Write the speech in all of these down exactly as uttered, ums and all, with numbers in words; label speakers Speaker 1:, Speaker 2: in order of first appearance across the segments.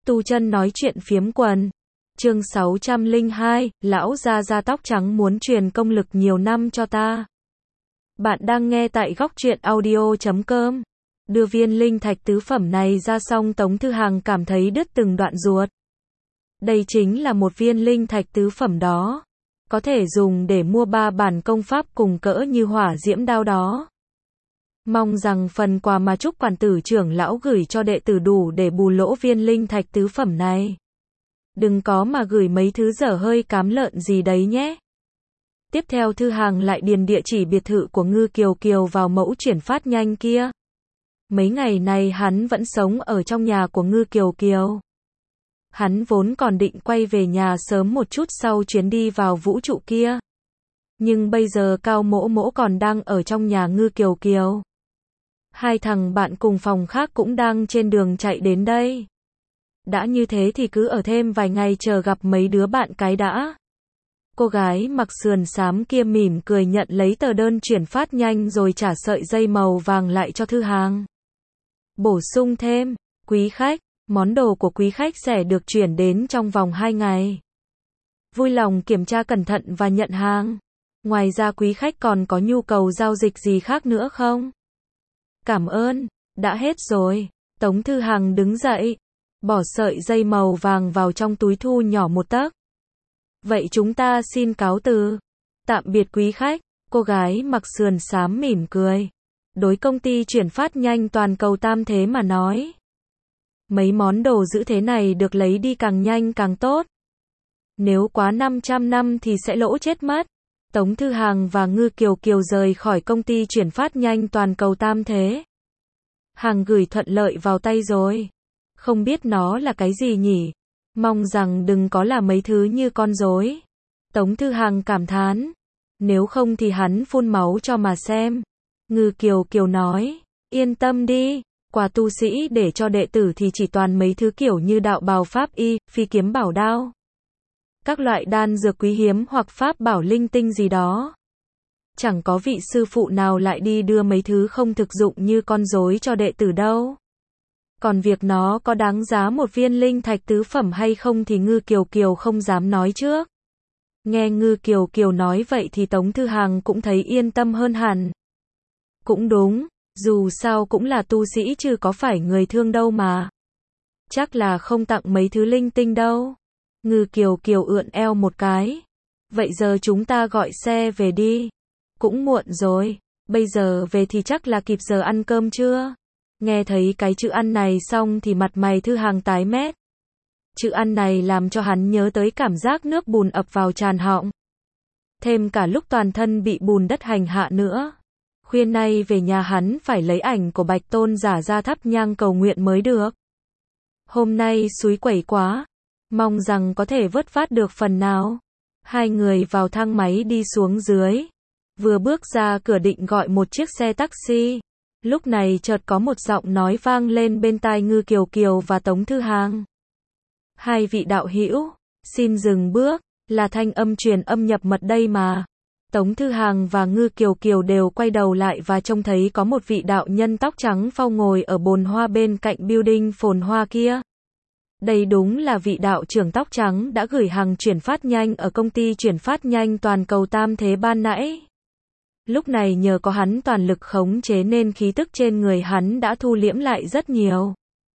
Speaker 1: Tu chân nói chuyện phiếm quần. Chương sáu trăm lẻ hai, lão gia da tóc trắng muốn truyền công lực nhiều năm cho ta. Bạn đang nghe tại góc truyện audio chấm com. Đưa viên linh thạch tứ phẩm này ra xong Tống Thư Hằng cảm thấy đứt từng đoạn ruột. Đây chính là một viên linh thạch tứ phẩm đó. Có thể dùng để mua ba bản công pháp cùng cỡ như hỏa diễm đao đó. Mong rằng phần quà mà Trúc quản tử trưởng lão gửi cho đệ tử đủ để bù lỗ viên linh thạch tứ phẩm này. Đừng có mà gửi mấy thứ dở hơi cám lợn gì đấy nhé. Tiếp theo Thư Hằng lại điền địa chỉ biệt thự của Ngư Kiều Kiều vào mẫu chuyển phát nhanh kia. Mấy ngày này hắn vẫn sống ở trong nhà của Ngư Kiều Kiều. Hắn vốn còn định quay về nhà sớm một chút sau chuyến đi vào vũ trụ kia. Nhưng bây giờ Cao Mỗ Mỗ còn đang ở trong nhà Ngư Kiều Kiều. Hai thằng bạn cùng phòng khác cũng đang trên đường chạy đến đây. Đã như thế thì cứ ở thêm vài ngày chờ gặp mấy đứa bạn cái đã. Cô gái mặc sườn xám kia mỉm cười nhận lấy tờ đơn chuyển phát nhanh rồi trả sợi dây màu vàng lại cho Thư Hằng. Bổ sung thêm, quý khách, món đồ của quý khách sẽ được chuyển đến trong vòng hai ngày. Vui lòng kiểm tra cẩn thận và nhận hàng. Ngoài ra quý khách còn có nhu cầu giao dịch gì khác nữa không? Cảm ơn, đã hết rồi. Tống Thư Hằng đứng dậy, bỏ sợi dây màu vàng vào trong túi thu nhỏ một tấc. Vậy chúng ta xin cáo từ. Tạm biệt quý khách. Cô gái mặc sườn xám mỉm cười. Đối công ty chuyển phát nhanh toàn cầu Tam Thế mà nói, mấy món đồ giữ thế này được lấy đi càng nhanh càng tốt. Nếu quá năm trăm năm thì sẽ lỗ chết mất. Tống Thư Hằng và Ngư Kiều Kiều rời khỏi công ty chuyển phát nhanh toàn cầu Tam Thế. Hàng gửi thuận lợi vào tay rồi. Không biết nó là cái gì nhỉ? Mong rằng đừng có là mấy thứ như con rối. Tống Thư Hằng cảm thán. Nếu không thì hắn phun máu cho mà xem. Ngư Kiều Kiều nói, yên tâm đi, quà tu sĩ để cho đệ tử thì chỉ toàn mấy thứ kiểu như đạo bào pháp y, phi kiếm bảo đao. Các loại đan dược quý hiếm hoặc pháp bảo linh tinh gì đó. Chẳng có vị sư phụ nào lại đi đưa mấy thứ không thực dụng như con rối cho đệ tử đâu. Còn việc nó có đáng giá một viên linh thạch tứ phẩm hay không thì Ngư Kiều Kiều không dám nói trước. Nghe Ngư Kiều Kiều nói vậy thì Tống Thư Hằng cũng thấy yên tâm hơn hẳn. Cũng đúng, dù sao cũng là tu sĩ chứ có phải người thương đâu mà. Chắc là không tặng mấy thứ linh tinh đâu. Ngư Kiều Kiều ưỡn eo một cái. Vậy giờ chúng ta gọi xe về đi. Cũng muộn rồi, bây giờ về thì chắc là kịp giờ ăn cơm chưa? Nghe thấy cái chữ ăn này xong thì mặt mày Thư Hằng tái mét. Chữ ăn này làm cho hắn nhớ tới cảm giác nước bùn ập vào tràn họng. Thêm cả lúc toàn thân bị bùn đất hành hạ nữa. Khuya nay về nhà hắn phải lấy ảnh của Bạch Tôn giả ra thắp nhang cầu nguyện mới được. Hôm nay xúi quẩy quá. Mong rằng có thể vớt vát được phần nào. Hai người vào thang máy đi xuống dưới. Vừa bước ra cửa định gọi một chiếc xe taxi. Lúc này chợt có một giọng nói vang lên bên tai Ngư Kiều Kiều và Tống Thư Hằng. Hai vị đạo hữu, xin dừng bước, là thanh âm truyền âm nhập mật đây mà. Tống Thư Hằng và Ngư Kiều Kiều đều quay đầu lại và trông thấy có một vị đạo nhân tóc trắng phau ngồi ở bồn hoa bên cạnh building phồn hoa kia. Đây đúng là vị đạo trưởng tóc trắng đã gửi hàng chuyển phát nhanh ở công ty chuyển phát nhanh toàn cầu Tam Thế ban nãy. Lúc này nhờ có hắn toàn lực khống chế nên khí tức trên người hắn đã thu liễm lại rất nhiều.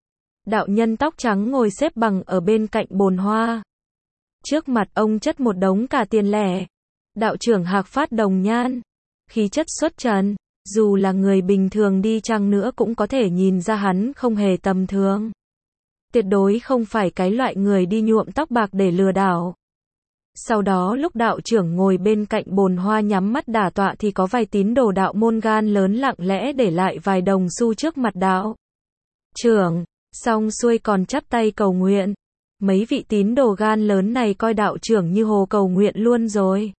Speaker 1: Đạo nhân tóc trắng ngồi xếp bằng ở bên cạnh bồn hoa. Trước mặt ông chất một đống cả tiền lẻ. Đạo trưởng hạc phát đồng nhan. Khí chất xuất trần. Dù là người bình thường đi chăng nữa cũng có thể nhìn ra hắn không hề tầm thường. Tuyệt đối không phải cái loại người đi nhuộm tóc bạc để lừa đảo. Sau đó lúc đạo trưởng ngồi bên cạnh bồn hoa nhắm mắt đả tọa thì có vài tín đồ đạo môn gan lớn lặng lẽ để lại vài đồng xu trước mặt đạo trưởng, xong xuôi còn chắp tay cầu nguyện. Mấy vị tín đồ gan lớn này coi đạo trưởng như hồ cầu nguyện luôn rồi.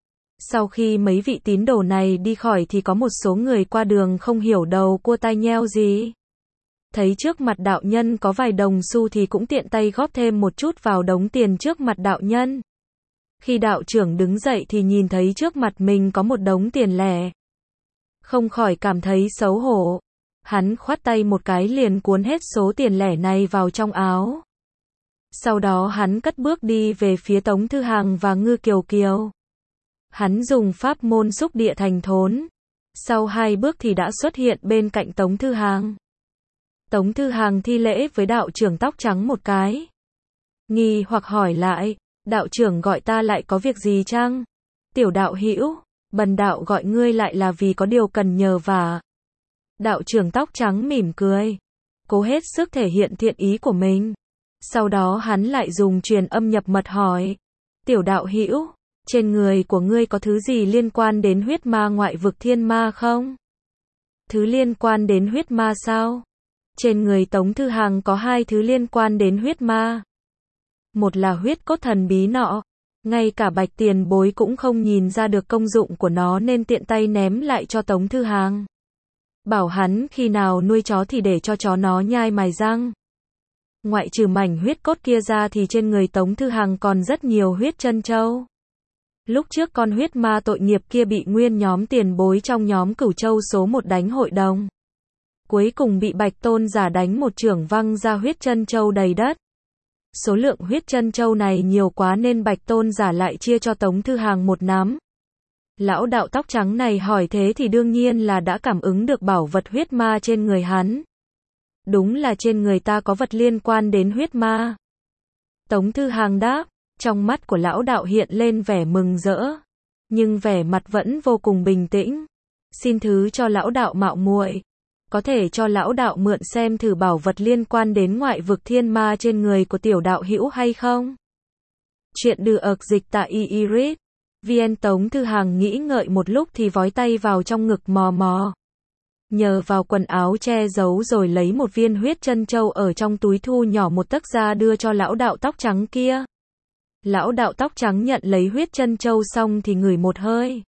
Speaker 1: Sau khi mấy vị tín đồ này đi khỏi thì có một số người qua đường không hiểu đầu cua tai nheo gì. Thấy trước mặt đạo nhân có vài đồng xu thì cũng tiện tay góp thêm một chút vào đống tiền trước mặt đạo nhân. Khi đạo trưởng đứng dậy thì nhìn thấy trước mặt mình có một đống tiền lẻ. Không khỏi cảm thấy xấu hổ. Hắn khoát tay một cái liền cuốn hết số tiền lẻ này vào trong áo. Sau đó hắn cất bước đi về phía Tống Thư Hàng và Ngư Kiều Kiều. Hắn dùng pháp môn xúc địa thành thốn. Sau hai bước thì đã xuất hiện bên cạnh Tống Thư Hàng. Tống Thư Hàng thi lễ với đạo trưởng tóc trắng một cái. Nghi hoặc hỏi lại, đạo trưởng gọi ta lại có việc gì chăng? Tiểu đạo hữu, bần đạo gọi ngươi lại là vì có điều cần nhờ vả. Đạo trưởng tóc trắng mỉm cười, cố hết sức thể hiện thiện ý của mình. Sau đó hắn lại dùng truyền âm nhập mật hỏi, tiểu đạo hữu, trên người của ngươi có thứ gì liên quan đến huyết ma ngoại vực thiên ma không? Thứ liên quan đến huyết ma sao? Trên người Tống Thư Hàng có hai thứ liên quan đến huyết ma. Một là huyết cốt thần bí nọ, ngay cả Bạch Tiền Bối cũng không nhìn ra được công dụng của nó nên tiện tay ném lại cho Tống Thư Hàng. Bảo hắn khi nào nuôi chó thì để cho chó nó nhai mài răng. Ngoại trừ mảnh huyết cốt kia ra thì trên người Tống Thư Hàng còn rất nhiều huyết chân châu. Lúc trước con huyết ma tội nghiệp kia bị nguyên nhóm tiền bối trong nhóm Cửu Châu số một đánh hội đồng. Cuối cùng bị Bạch Tôn giả đánh một chưởng văng ra huyết chân châu đầy đất. Số lượng huyết chân châu này nhiều quá nên Bạch Tôn giả lại chia cho Tống Thư Hàng một nắm. Lão đạo tóc trắng này hỏi thế thì đương nhiên là đã cảm ứng được bảo vật huyết ma trên người hắn. Đúng là trên người ta có vật liên quan đến huyết ma. Tống Thư Hàng đáp, trong mắt của lão đạo hiện lên vẻ mừng rỡ, nhưng vẻ mặt vẫn vô cùng bình tĩnh. Xin thứ cho lão đạo mạo muội, có thể cho lão đạo mượn xem thử bảo vật liên quan đến ngoại vực thiên ma trên người của tiểu đạo hữu hay không? Chuyện được ực dịch tại i i rít chấm vn. Tống Thư Hàng nghĩ ngợi một lúc thì vói tay vào trong ngực mò mò. Nhờ vào quần áo che giấu rồi lấy một viên huyết chân châu ở trong túi thu nhỏ một tấc ra đưa cho lão đạo tóc trắng kia. Lão đạo tóc trắng nhận lấy huyết chân châu xong thì ngửi một hơi.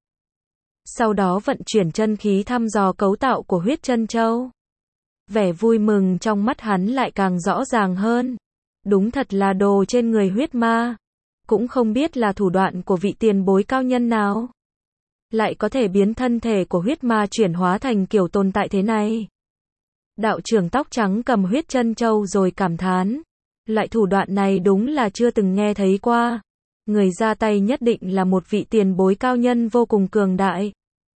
Speaker 1: Sau đó vận chuyển chân khí thăm dò cấu tạo của huyết chân châu. Vẻ vui mừng trong mắt hắn lại càng rõ ràng hơn. Đúng thật là đồ trên người huyết ma. Cũng không biết là thủ đoạn của vị tiền bối cao nhân nào. Lại có thể biến thân thể của huyết ma chuyển hóa thành kiểu tồn tại thế này. Đạo trưởng tóc trắng cầm huyết chân châu rồi cảm thán. Loại thủ đoạn này đúng là chưa từng nghe thấy qua. Người ra tay nhất định là một vị tiền bối cao nhân vô cùng cường đại.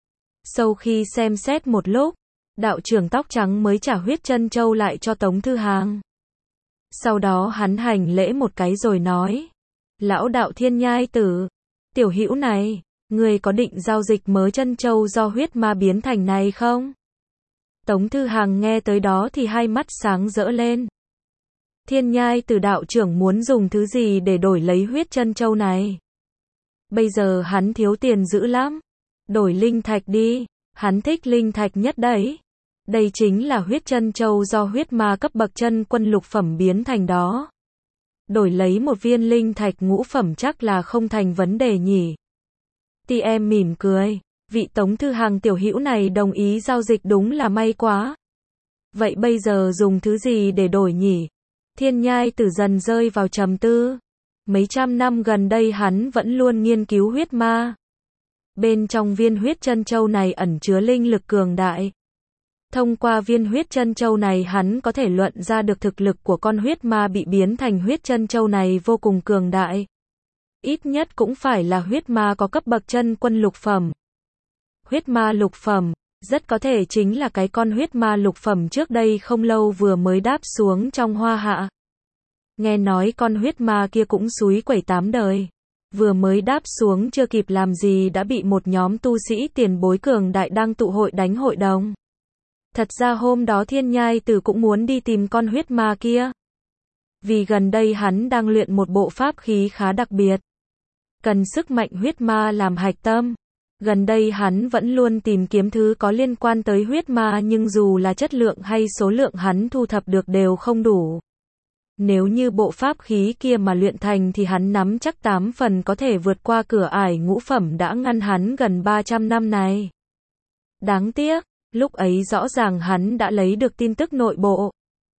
Speaker 1: Sau khi xem xét một lúc, đạo trưởng tóc trắng mới trả huyết chân châu lại cho Tống Thư Hàng. Sau đó hắn hành lễ một cái rồi nói, lão đạo Thiên Nhai Tử, tiểu hữu này, người có định giao dịch mớ chân châu do huyết ma biến thành này không? Tống Thư Hàng nghe tới đó thì hai mắt sáng rỡ lên. Thiên Nhai Tử đạo trưởng muốn dùng thứ gì để đổi lấy huyết chân châu này? Bây giờ hắn thiếu tiền dữ lắm. Đổi linh thạch đi, hắn thích linh thạch nhất đấy. Đây chính là huyết chân châu do huyết ma cấp bậc chân quân lục phẩm biến thành đó. Đổi lấy một viên linh thạch ngũ phẩm chắc là không thành vấn đề nhỉ. Ti em mỉm cười, vị Tống Thư Hàng tiểu hữu này đồng ý giao dịch đúng là may quá. Vậy bây giờ dùng thứ gì để đổi nhỉ? Thiên Nhai Tử dần rơi vào trầm tư. Mấy trăm năm gần đây hắn vẫn luôn nghiên cứu huyết ma. Bên trong viên huyết chân châu này ẩn chứa linh lực cường đại. Thông qua viên huyết chân châu này hắn có thể luận ra được thực lực của con huyết ma bị biến thành huyết chân châu này vô cùng cường đại. Ít nhất cũng phải là huyết ma có cấp bậc chân quân lục phẩm. Huyết ma lục phẩm, rất có thể chính là cái con huyết ma lục phẩm trước đây không lâu vừa mới đáp xuống trong hoa hạ. Nghe nói con huyết ma kia cũng xúi quẩy tám đời. Vừa mới đáp xuống chưa kịp làm gì đã bị một nhóm tu sĩ tiền bối cường đại đang tụ hội đánh hội đồng. Thật ra hôm đó Thiên Nhai Tử cũng muốn đi tìm con huyết ma kia. Vì gần đây hắn đang luyện một bộ pháp khí khá đặc biệt. Cần sức mạnh huyết ma làm hạch tâm. Gần đây hắn vẫn luôn tìm kiếm thứ có liên quan tới huyết ma nhưng dù là chất lượng hay số lượng hắn thu thập được đều không đủ. Nếu như bộ pháp khí kia mà luyện thành thì hắn nắm chắc tám phần có thể vượt qua cửa ải ngũ phẩm đã ngăn hắn gần ba trăm năm này. Đáng tiếc, lúc ấy rõ ràng hắn đã lấy được tin tức nội bộ.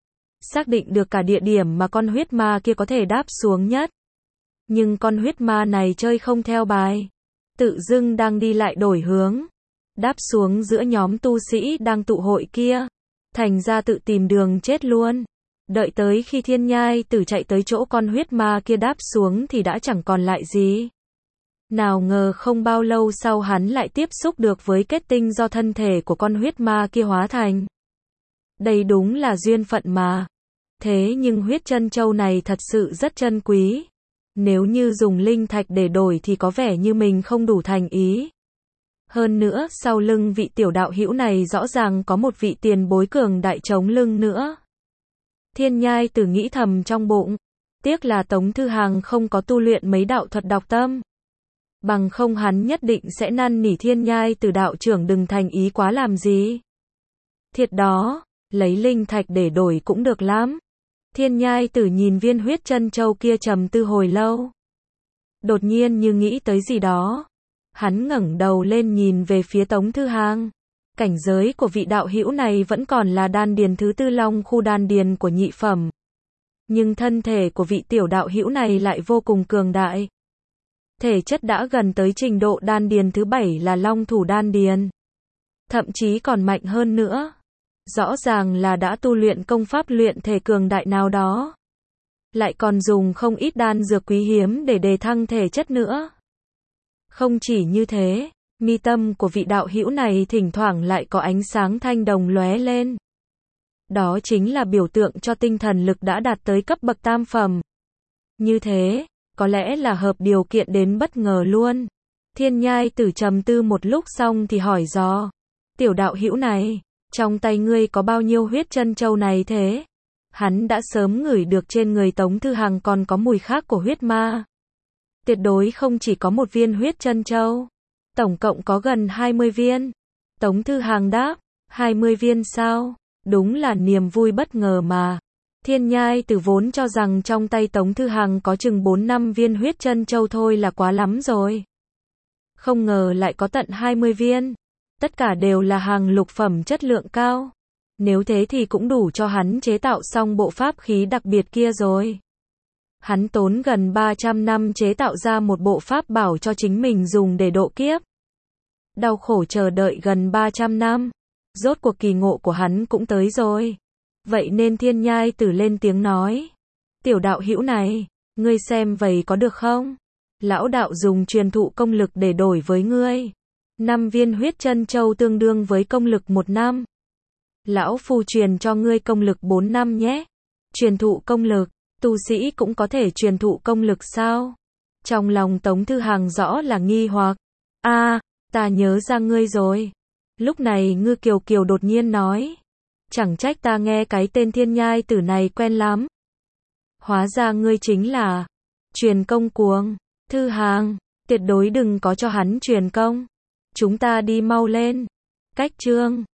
Speaker 1: Xác định được cả địa điểm mà con huyết ma kia có thể đáp xuống nhất. Nhưng con huyết ma này chơi không theo bài. Tự dưng đang đi lại đổi hướng. Đáp xuống giữa nhóm tu sĩ đang tụ hội kia. Thành ra tự tìm đường chết luôn. Đợi tới khi thiên nhai tử chạy tới chỗ con huyết ma kia đáp xuống thì đã chẳng còn lại gì. Nào ngờ không bao lâu sau hắn lại tiếp xúc được với kết tinh do thân thể của con huyết ma kia hóa thành. Đây đúng là duyên phận mà. Thế nhưng huyết chân châu này thật sự rất chân quý. Nếu như dùng linh thạch để đổi thì có vẻ như mình không đủ thành ý. Hơn nữa, sau lưng vị tiểu đạo hữu này rõ ràng có một vị tiền bối cường đại chống lưng nữa. Thiên nhai tử nghĩ thầm trong bụng. Tiếc là Tống Thư Hàng không có tu luyện mấy đạo thuật đọc tâm. Bằng không hắn nhất định sẽ năn nỉ thiên nhai tử đạo trưởng đừng thành ý quá làm gì. Thiệt đó, lấy linh thạch để đổi cũng được lắm. Thiên nhai tử nhìn viên huyết chân châu kia trầm tư hồi lâu. Đột nhiên như nghĩ tới gì đó. Hắn ngẩng đầu lên nhìn về phía Tống Thư Hàng. Cảnh giới của vị đạo hữu này vẫn còn là đan điền thứ tư long khu đan điền của nhị phẩm. Nhưng thân thể của vị tiểu đạo hữu này lại vô cùng cường đại. Thể chất đã gần tới trình độ đan điền thứ bảy là long thủ đan điền. Thậm chí còn mạnh hơn nữa. Rõ ràng là đã tu luyện công pháp luyện thể cường đại nào đó. Lại còn dùng không ít đan dược quý hiếm để đề thăng thể chất nữa. Không chỉ như thế, mi tâm của vị đạo hữu này thỉnh thoảng lại có ánh sáng thanh đồng lóe lên. Đó chính là biểu tượng cho tinh thần lực đã đạt tới cấp bậc tam phẩm. Như thế, có lẽ là hợp điều kiện đến bất ngờ luôn. Thiên nhai tử trầm tư một lúc xong thì hỏi dò. Tiểu đạo hữu này, trong tay ngươi có bao nhiêu huyết chân châu này thế? Hắn đã sớm ngửi được trên người Tống Thư Hàng còn có mùi khác của huyết ma. Tuyệt đối không chỉ có một viên huyết chân châu. Tổng cộng có gần hai mươi viên. Tống Thư Hàng đáp, hai mươi viên sao? Đúng là niềm vui bất ngờ mà. Thiên nhai tử vốn cho rằng trong tay Tống Thư Hàng có chừng bốn năm viên huyết chân châu thôi là quá lắm rồi. Không ngờ lại có tận hai mươi viên. Tất cả đều là hàng lục phẩm chất lượng cao. Nếu thế thì cũng đủ cho hắn chế tạo xong bộ pháp khí đặc biệt kia rồi. Hắn tốn gần ba trăm năm chế tạo ra một bộ pháp bảo cho chính mình dùng để độ kiếp. Đau khổ chờ đợi gần ba trăm năm. Rốt cuộc kỳ ngộ của hắn cũng tới rồi. Vậy nên thiên nhai tử lên tiếng nói. Tiểu đạo hữu này, ngươi xem vậy có được không? Lão đạo dùng truyền thụ công lực để đổi với ngươi. Năm viên huyết chân châu tương đương với công lực một năm. Lão phu truyền cho ngươi công lực bốn năm nhé. Truyền thụ công lực, tu sĩ cũng có thể truyền thụ công lực sao? Trong lòng Tống Thư Hàng rõ là nghi hoặc. A, à, ta nhớ ra ngươi rồi. Lúc này Ngư Kiều Kiều đột nhiên nói. Chẳng trách ta nghe cái tên thiên nhai tử này quen lắm. Hóa ra ngươi chính là truyền công cuồng. Thư Hàng, tuyệt đối đừng có cho hắn truyền công. Chúng ta đi mau lên. Cách chương